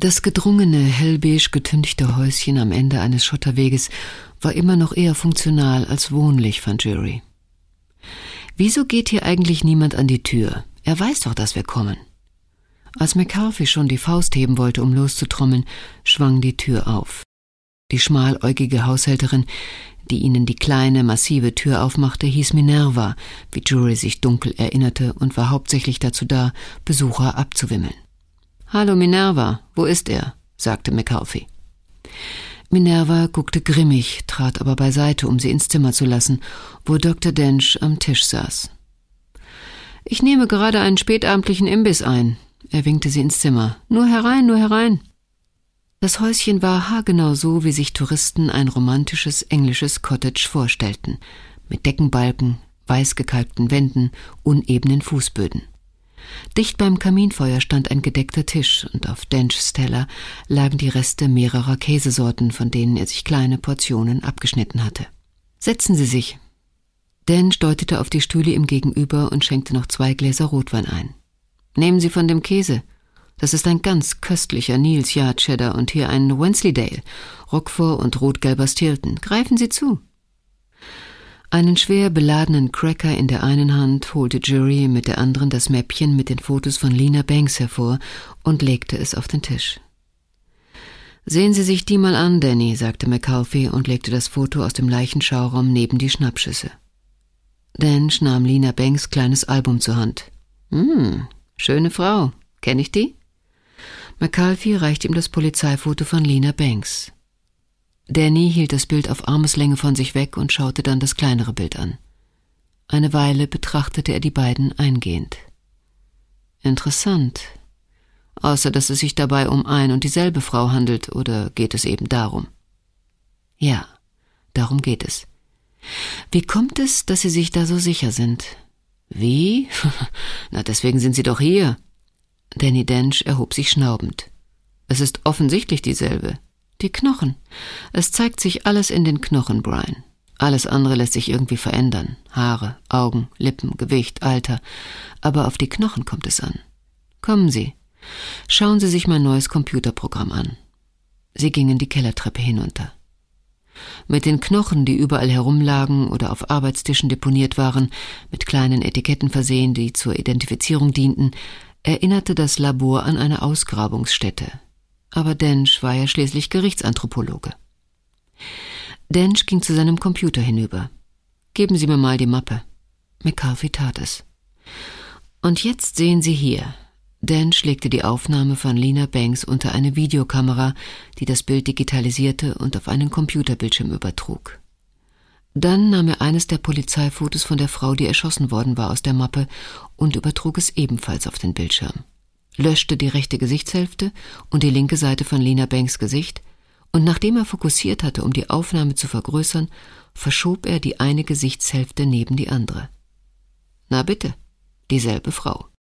Das gedrungene, hellbeige getünchte Häuschen am Ende eines Schotterweges war immer noch eher funktional als wohnlich, fand Jury. Wieso geht hier eigentlich niemand an die Tür? Er weiß doch, dass wir kommen. Als McCarthy schon die Faust heben wollte, um loszutrommeln, schwang die Tür auf. Die schmaläugige Haushälterin, die ihnen die kleine, massive Tür aufmachte, hieß Minerva, wie Jury sich dunkel erinnerte, und war hauptsächlich dazu da, Besucher abzuwimmeln. »Hallo Minerva, wo ist er?« sagte McCarthy. Minerva guckte grimmig, trat aber beiseite, um sie ins Zimmer zu lassen, wo Dr. Dench am Tisch saß. »Ich nehme gerade einen spätabendlichen Imbiss ein«, er winkte sie ins Zimmer. »Nur herein, nur herein.« Das Häuschen war haargenau so, wie sich Touristen ein romantisches englisches Cottage vorstellten, mit Deckenbalken, weißgekalkten Wänden, unebenen Fußböden. Dicht beim Kaminfeuer stand ein gedeckter Tisch und auf Denchs Teller lagen die Reste mehrerer Käsesorten, von denen er sich kleine Portionen abgeschnitten hatte. »Setzen Sie sich.« Dench deutete auf die Stühle ihm gegenüber und schenkte noch 2 Gläser Rotwein ein. »Nehmen Sie von dem Käse. Das ist ein ganz köstlicher Neal's Yard Cheddar und hier ein Wensleydale, Roquefort und rot-gelber Stilton. Greifen Sie zu.« Einen schwer beladenen Cracker in der einen Hand holte Jury mit der anderen das Mäppchen mit den Fotos von Lena Banks hervor und legte es auf den Tisch. »Sehen Sie sich die mal an, Danny«, sagte McCarthy und legte das Foto aus dem Leichenschauraum neben die Schnappschüsse. Dench nahm Lena Banks' kleines Album zur Hand. Schöne Frau. Kenne ich die?« McCarthy reichte ihm das Polizeifoto von Lena Banks. Danny hielt das Bild auf Armeslänge von sich weg und schaute dann das kleinere Bild an. Eine Weile betrachtete er die beiden eingehend. »Interessant. Außer, dass es sich dabei um ein und dieselbe Frau handelt, oder geht es eben darum?« »Ja, darum geht es. Wie kommt es, dass Sie sich da so sicher sind?« »Wie? Na, deswegen sind Sie doch hier.« Danny Dench erhob sich schnaubend. »Es ist offensichtlich dieselbe. Die Knochen. Es zeigt sich alles in den Knochen, Brian. Alles andere lässt sich irgendwie verändern. Haare, Augen, Lippen, Gewicht, Alter. Aber auf die Knochen kommt es an. Kommen Sie. Schauen Sie sich mein neues Computerprogramm an.« Sie gingen die Kellertreppe hinunter. Mit den Knochen, die überall herumlagen oder auf Arbeitstischen deponiert waren, mit kleinen Etiketten versehen, die zur Identifizierung dienten, erinnerte das Labor an eine Ausgrabungsstätte. Aber Dench war ja schließlich Gerichtsanthropologe. Dench ging zu seinem Computer hinüber. »Geben Sie mir mal die Mappe.« McCarthy tat es. »Und jetzt sehen Sie hier.« Dench legte die Aufnahme von Lena Banks unter eine Videokamera, die das Bild digitalisierte und auf einen Computerbildschirm übertrug. Dann nahm er eines der Polizeifotos von der Frau, die erschossen worden war, aus der Mappe und übertrug es ebenfalls auf den Bildschirm, löschte die rechte Gesichtshälfte und die linke Seite von Lena Banks Gesicht, und nachdem er fokussiert hatte, um die Aufnahme zu vergrößern, verschob er die eine Gesichtshälfte neben die andere. Na bitte, dieselbe Frau.